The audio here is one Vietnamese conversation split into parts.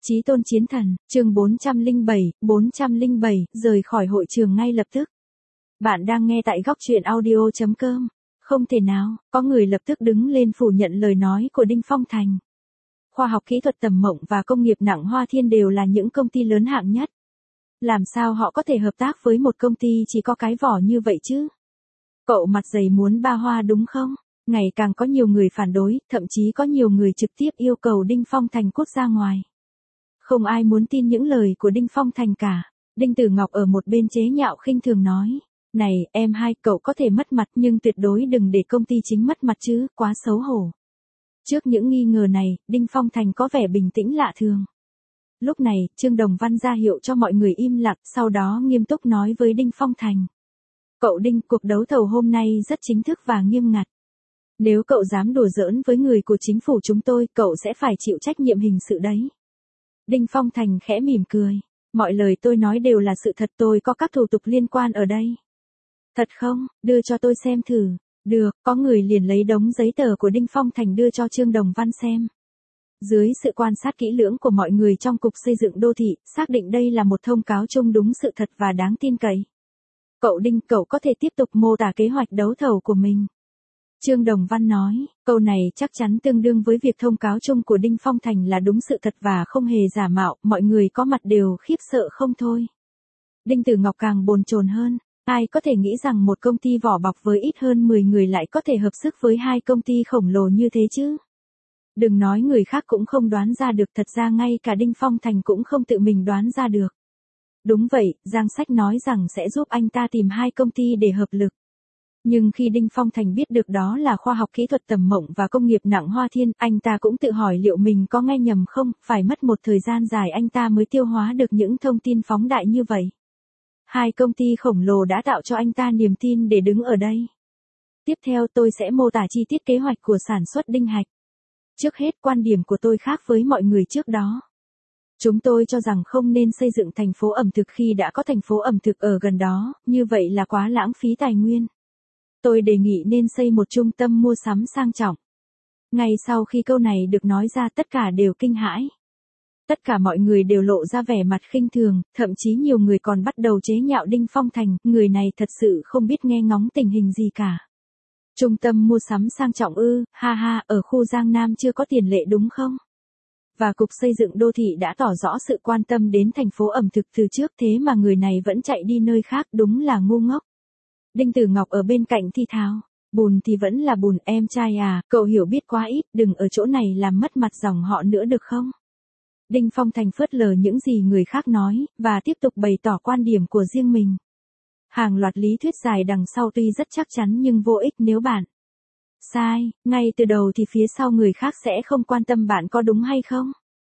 Chí tôn chiến thần, chương 407, rời khỏi hội trường ngay lập tức. Bạn đang nghe tại góc truyện audio.com. Không thể nào, có người lập tức đứng lên phủ nhận lời nói của Đinh Phong Thành. Khoa học kỹ thuật Tầm Mộng và công nghiệp nặng Hoa Thiên đều là những công ty lớn hạng nhất. Làm sao họ có thể hợp tác với một công ty chỉ có cái vỏ như vậy chứ? Cậu mặt dày muốn ba hoa đúng không? Ngày càng có nhiều người phản đối, thậm chí có nhiều người trực tiếp yêu cầu Đinh Phong Thành cút ra ngoài. Không ai muốn tin những lời của Đinh Phong Thành cả. Đinh Tử Ngọc ở một bên chế nhạo khinh thường nói. Này, em hai, cậu có thể mất mặt nhưng tuyệt đối đừng để công ty chính mất mặt chứ, quá xấu hổ. Trước những nghi ngờ này, Đinh Phong Thành có vẻ bình tĩnh lạ thường. Lúc này, Trương Đồng Văn ra hiệu cho mọi người im lặng, sau đó nghiêm túc nói với Đinh Phong Thành. Cậu Đinh, cuộc đấu thầu hôm nay rất chính thức và nghiêm ngặt. Nếu cậu dám đùa giỡn với người của chính phủ chúng tôi, cậu sẽ phải chịu trách nhiệm hình sự đấy. Đinh Phong Thành khẽ mỉm cười. Mọi lời tôi nói đều là sự thật, tôi có các thủ tục liên quan ở đây. Thật không, đưa cho tôi xem thử. Được, có người liền lấy đống giấy tờ của Đinh Phong Thành đưa cho Trương Đồng Văn xem. Dưới sự quan sát kỹ lưỡng của mọi người trong Cục Xây dựng Đô thị, xác định đây là một thông cáo chung đúng sự thật và đáng tin cậy. Cậu Đinh, cậu có thể tiếp tục mô tả kế hoạch đấu thầu của mình. Trương Đồng Văn nói, câu này chắc chắn tương đương với việc thông cáo chung của Đinh Phong Thành là đúng sự thật và không hề giả mạo, mọi người có mặt đều khiếp sợ không thôi. Đinh Tử Ngọc càng bồn chồn hơn, ai có thể nghĩ rằng một công ty vỏ bọc với ít hơn 10 người lại có thể hợp sức với hai công ty khổng lồ như thế chứ. Đừng nói người khác cũng không đoán ra được, thật ra ngay cả Đinh Phong Thành cũng không tự mình đoán ra được. Đúng vậy, Giang Sách nói rằng sẽ giúp anh ta tìm hai công ty để hợp lực. Nhưng khi Đinh Phong Thành biết được đó là khoa học kỹ thuật Tầm Mộng và công nghiệp nặng Hoa Thiên, anh ta cũng tự hỏi liệu mình có nghe nhầm không, phải mất một thời gian dài anh ta mới tiêu hóa được những thông tin phóng đại như vậy. Hai công ty khổng lồ đã tạo cho anh ta niềm tin để đứng ở đây. Tiếp theo tôi sẽ mô tả chi tiết kế hoạch của sản xuất đinh hạch. Trước hết, quan điểm của tôi khác với mọi người trước đó. Chúng tôi cho rằng không nên xây dựng thành phố ẩm thực khi đã có thành phố ẩm thực ở gần đó, như vậy là quá lãng phí tài nguyên. Tôi đề nghị nên xây một trung tâm mua sắm sang trọng. Ngay sau khi câu này được nói ra tất cả đều kinh hãi. Tất cả mọi người đều lộ ra vẻ mặt khinh thường, thậm chí nhiều người còn bắt đầu chế nhạo Đinh Phong Thành, người này thật sự không biết nghe ngóng tình hình gì cả. Trung tâm mua sắm sang trọng ư, ha ha, ở khu Giang Nam chưa có tiền lệ đúng không? Và Cục Xây dựng Đô thị đã tỏ rõ sự quan tâm đến thành phố ẩm thực từ trước, thế mà người này vẫn chạy đi nơi khác, đúng là ngu ngốc. Đinh Tử Ngọc ở bên cạnh thi thào, bùn thì vẫn là bùn, em trai à, cậu hiểu biết quá ít, đừng ở chỗ này làm mất mặt dòng họ nữa được không? Đinh Phong Thành phớt lờ những gì người khác nói, và tiếp tục bày tỏ quan điểm của riêng mình. Hàng loạt lý thuyết dài đằng sau tuy rất chắc chắn nhưng vô ích nếu bạn sai, ngay từ đầu thì phía sau người khác sẽ không quan tâm bạn có đúng hay không.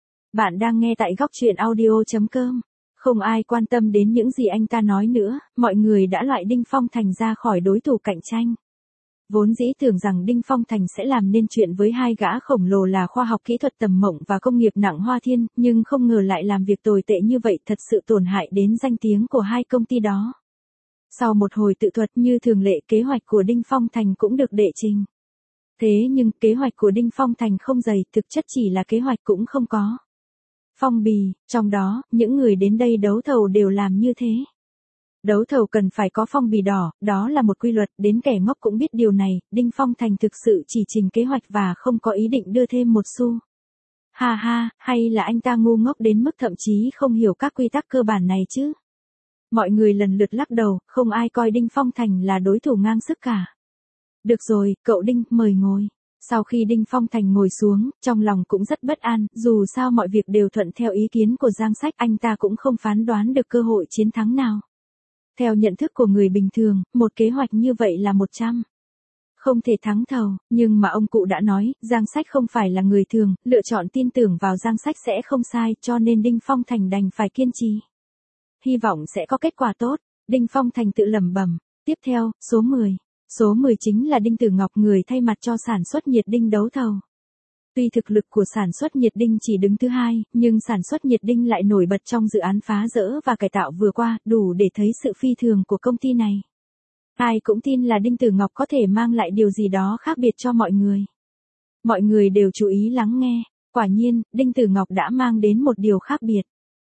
Bạn đang nghe tại góc truyện audio.com. Không ai quan tâm đến những gì anh ta nói nữa, mọi người đã loại Đinh Phong Thành ra khỏi đối thủ cạnh tranh. Vốn dĩ tưởng rằng Đinh Phong Thành sẽ làm nên chuyện với hai gã khổng lồ là khoa học kỹ thuật Tầm Mộng và công nghiệp nặng Hoa Thiên, nhưng không ngờ lại làm việc tồi tệ như vậy, thật sự tổn hại đến danh tiếng của hai công ty đó. Sau một hồi tự thuật như thường lệ, kế hoạch của Đinh Phong Thành cũng được đệ trình. Thế nhưng kế hoạch của Đinh Phong Thành không dày, thực chất chỉ là kế hoạch cũng không có phong bì, trong đó, những người đến đây đấu thầu đều làm như thế. Đấu thầu cần phải có phong bì đỏ, đó là một quy luật, đến kẻ ngốc cũng biết điều này, Đinh Phong Thành thực sự chỉ trình kế hoạch và không có ý định đưa thêm một xu. Ha ha, hay là anh ta ngu ngốc đến mức thậm chí không hiểu các quy tắc cơ bản này chứ? Mọi người lần lượt lắc đầu, không ai coi Đinh Phong Thành là đối thủ ngang sức cả. Được rồi, cậu Đinh, mời ngồi. Sau khi Đinh Phong Thành ngồi xuống, trong lòng cũng rất bất an, dù sao mọi việc đều thuận theo ý kiến của Giang Sách, anh ta cũng không phán đoán được cơ hội chiến thắng nào. Theo nhận thức của người bình thường, một kế hoạch như vậy là 100. Không thể thắng thầu, nhưng mà ông cụ đã nói, Giang Sách không phải là người thường, lựa chọn tin tưởng vào Giang Sách sẽ không sai, cho nên Đinh Phong Thành đành phải kiên trì. Hy vọng sẽ có kết quả tốt, Đinh Phong Thành tự lẩm bẩm. Tiếp theo, số 10. Số 10 chính là Đinh Tử Ngọc, người thay mặt cho sản xuất nhiệt đinh đấu thầu. Tuy thực lực của sản xuất nhiệt đinh chỉ đứng thứ hai, nhưng sản xuất nhiệt đinh lại nổi bật trong dự án phá rỡ và cải tạo vừa qua, đủ để thấy sự phi thường của công ty này. Ai cũng tin là Đinh Tử Ngọc có thể mang lại điều gì đó khác biệt cho mọi người. Mọi người đều chú ý lắng nghe. Quả nhiên, Đinh Tử Ngọc đã mang đến một điều khác biệt.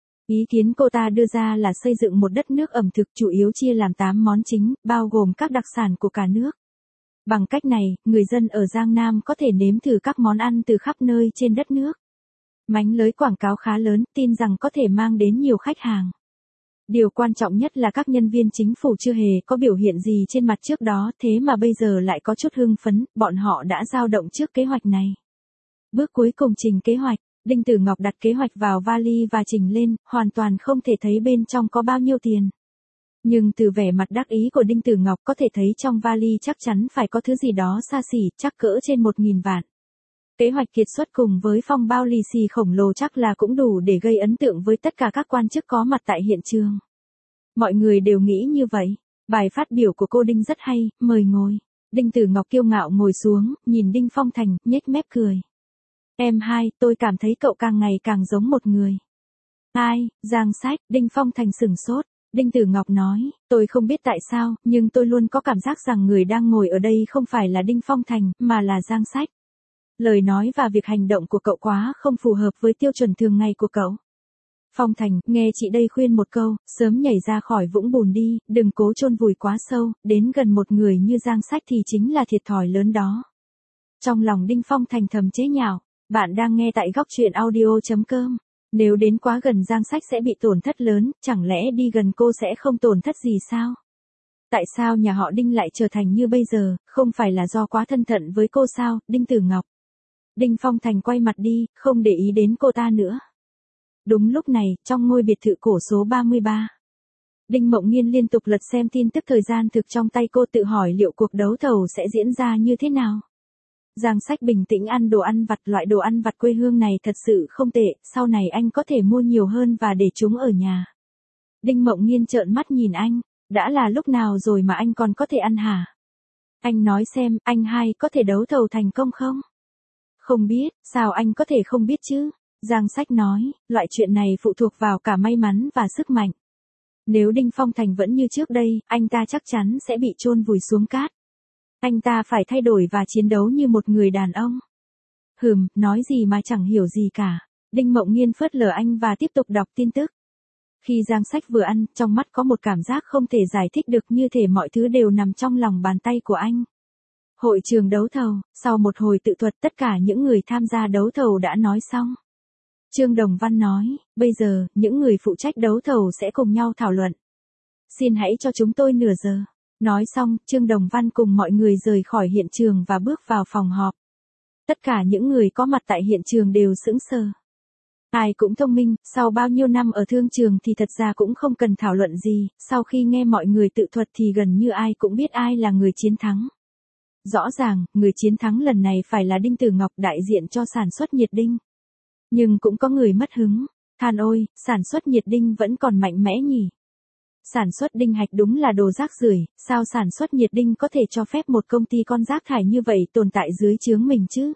Ý kiến cô ta đưa ra là xây dựng một đất nước ẩm thực chủ yếu chia làm 8 món chính, bao gồm các đặc sản của cả nước. Bằng cách này, người dân ở Giang Nam có thể nếm thử các món ăn từ khắp nơi trên đất nước. Mánh lới quảng cáo khá lớn, tin rằng có thể mang đến nhiều khách hàng. Điều quan trọng nhất là các nhân viên chính phủ chưa hề có biểu hiện gì trên mặt trước đó, thế mà bây giờ lại có chút hưng phấn, bọn họ đã dao động trước kế hoạch này. Bước cuối cùng trình kế hoạch, Đinh Tử Ngọc đặt kế hoạch vào vali và chỉnh lên, hoàn toàn không thể thấy bên trong có bao nhiêu tiền. Nhưng từ vẻ mặt đắc ý của Đinh Tử Ngọc có thể thấy trong vali chắc chắn phải có thứ gì đó xa xỉ, chắc cỡ trên 1.000 vạn. Kế hoạch kiệt xuất cùng với phong bao lì xì khổng lồ chắc là cũng đủ để gây ấn tượng với tất cả các quan chức có mặt tại hiện trường. Mọi người đều nghĩ như vậy. Bài phát biểu của cô Đinh rất hay, mời ngồi. Đinh Tử Ngọc kiêu ngạo ngồi xuống, nhìn Đinh Phong Thành, nhếch mép cười. Em hai, tôi cảm thấy cậu càng ngày càng giống một người. Ai, Giang Sách, Đinh Phong Thành sửng sốt. Đinh Tử Ngọc nói, tôi không biết tại sao, nhưng tôi luôn có cảm giác rằng người đang ngồi ở đây không phải là Đinh Phong Thành, mà là Giang Sách. Lời nói và việc hành động của cậu quá không phù hợp với tiêu chuẩn thường ngày của cậu. Phong Thành, nghe chị đây khuyên một câu, sớm nhảy ra khỏi vũng bùn đi, đừng cố chôn vùi quá sâu, đến gần một người như Giang Sách thì chính là thiệt thòi lớn đó. Trong lòng Đinh Phong Thành thầm chế nhạo, bạn đang nghe tại góc truyện audio.com. Nếu đến quá gần Giang Sách sẽ bị tổn thất lớn, chẳng lẽ đi gần cô sẽ không tổn thất gì sao? Tại sao nhà họ Đinh lại trở thành như bây giờ, không phải là do quá thân cận với cô sao, Đinh Tử Ngọc? Đinh Phong Thành quay mặt đi, không để ý đến cô ta nữa. Đúng lúc này, trong ngôi biệt thự cổ số 33. Đinh Mộng Nghiên liên tục lật xem tin tức thời gian thực trong tay cô, tự hỏi liệu cuộc đấu thầu sẽ diễn ra như thế nào. Giang Sách bình tĩnh ăn đồ ăn vặt, loại đồ ăn vặt quê hương này thật sự không tệ, sau này anh có thể mua nhiều hơn và để chúng ở nhà. Đinh Mộng Nghiên trợn mắt nhìn anh, đã là lúc nào rồi mà anh còn có thể ăn hả? Anh nói xem, anh hai có thể đấu thầu thành công không? Không biết, sao anh có thể không biết chứ? Giang Sách nói, loại chuyện này phụ thuộc vào cả may mắn và sức mạnh. Nếu Đinh Phong Thành vẫn như trước đây, anh ta chắc chắn sẽ bị chôn vùi xuống cát. Anh ta phải thay đổi và chiến đấu như một người đàn ông. Nói gì mà chẳng hiểu gì cả. Đinh Mộng Nghiên phớt lờ anh và tiếp tục đọc tin tức. Khi Giang Sách vừa ăn, trong mắt có một cảm giác không thể giải thích được, như thể mọi thứ đều nằm trong lòng bàn tay của anh. Hội trường đấu thầu, sau một hồi tự thuật tất cả những người tham gia đấu thầu đã nói xong. Trương Đồng Văn nói, bây giờ, những người phụ trách đấu thầu sẽ cùng nhau thảo luận. Xin hãy cho chúng tôi nửa giờ. Nói xong, Trương Đồng Văn cùng mọi người rời khỏi hiện trường và bước vào phòng họp. Tất cả những người có mặt tại hiện trường đều sững sờ. Ai cũng thông minh, sau bao nhiêu năm ở thương trường thì thật ra cũng không cần thảo luận gì, sau khi nghe mọi người tự thuật thì gần như ai cũng biết ai là người chiến thắng. Rõ ràng, người chiến thắng lần này phải là Đinh Tử Ngọc, đại diện cho sản xuất nhiệt đinh. Nhưng cũng có người mất hứng, than ôi, sản xuất nhiệt đinh vẫn còn mạnh mẽ nhỉ. Sản xuất đinh hạch đúng là đồ rác rưởi, sao sản xuất nhiệt đinh có thể cho phép một công ty con rác thải như vậy tồn tại dưới trướng mình chứ?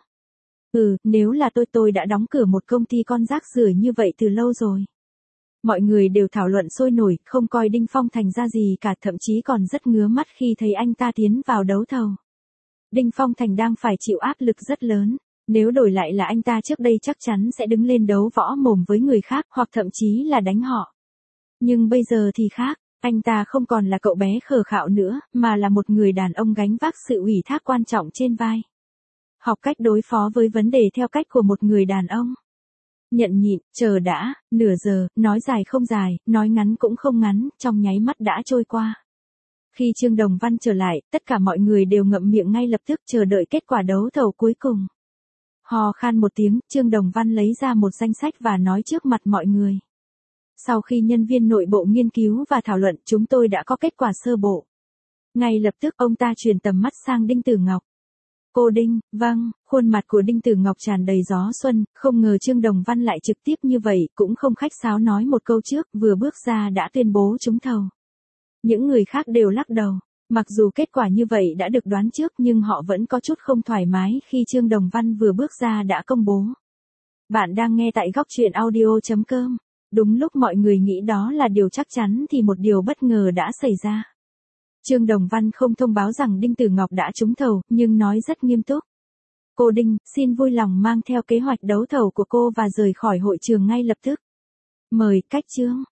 Nếu là tôi đã đóng cửa một công ty con rác rưởi như vậy từ lâu rồi. Mọi người đều thảo luận sôi nổi, không coi Đinh Phong Thành ra gì cả, thậm chí còn rất ngứa mắt khi thấy anh ta tiến vào đấu thầu. Đinh Phong Thành đang phải chịu áp lực rất lớn. Nếu đổi lại là anh ta trước đây chắc chắn sẽ đứng lên đấu võ mồm với người khác, hoặc thậm chí là đánh họ. Nhưng bây giờ thì khác, anh ta không còn là cậu bé khờ khạo nữa, mà là một người đàn ông gánh vác sự ủy thác quan trọng trên vai. Học cách đối phó với vấn đề theo cách của một người đàn ông. Nhận nhịn, chờ đã, nửa giờ, nói dài không dài, nói ngắn cũng không ngắn, trong nháy mắt đã trôi qua. Khi Trương Đồng Văn trở lại, tất cả mọi người đều ngậm miệng ngay lập tức chờ đợi kết quả đấu thầu cuối cùng. Hò khan một tiếng, Trương Đồng Văn lấy ra một danh sách và nói trước mặt mọi người. Sau khi nhân viên nội bộ nghiên cứu và thảo luận, chúng tôi đã có kết quả sơ bộ. Ngay lập tức ông ta chuyển tầm mắt sang Đinh Tử Ngọc. Cô Đinh, vâng, khuôn mặt của Đinh Tử Ngọc tràn đầy gió xuân, không ngờ Trương Đồng Văn lại trực tiếp như vậy, cũng không khách sáo nói một câu trước, vừa bước ra đã tuyên bố trúng thầu. Những người khác đều lắc đầu. Mặc dù kết quả như vậy đã được đoán trước nhưng họ vẫn có chút không thoải mái khi Trương Đồng Văn vừa bước ra đã công bố. Bạn đang nghe tại góc truyện audio.com. Đúng lúc mọi người nghĩ đó là điều chắc chắn thì một điều bất ngờ đã xảy ra. Trương Đồng Văn không thông báo rằng Đinh Tử Ngọc đã trúng thầu, nhưng nói rất nghiêm túc. Cô Đinh, xin vui lòng mang theo kế hoạch đấu thầu của cô và rời khỏi hội trường ngay lập tức. Mời, cách chương.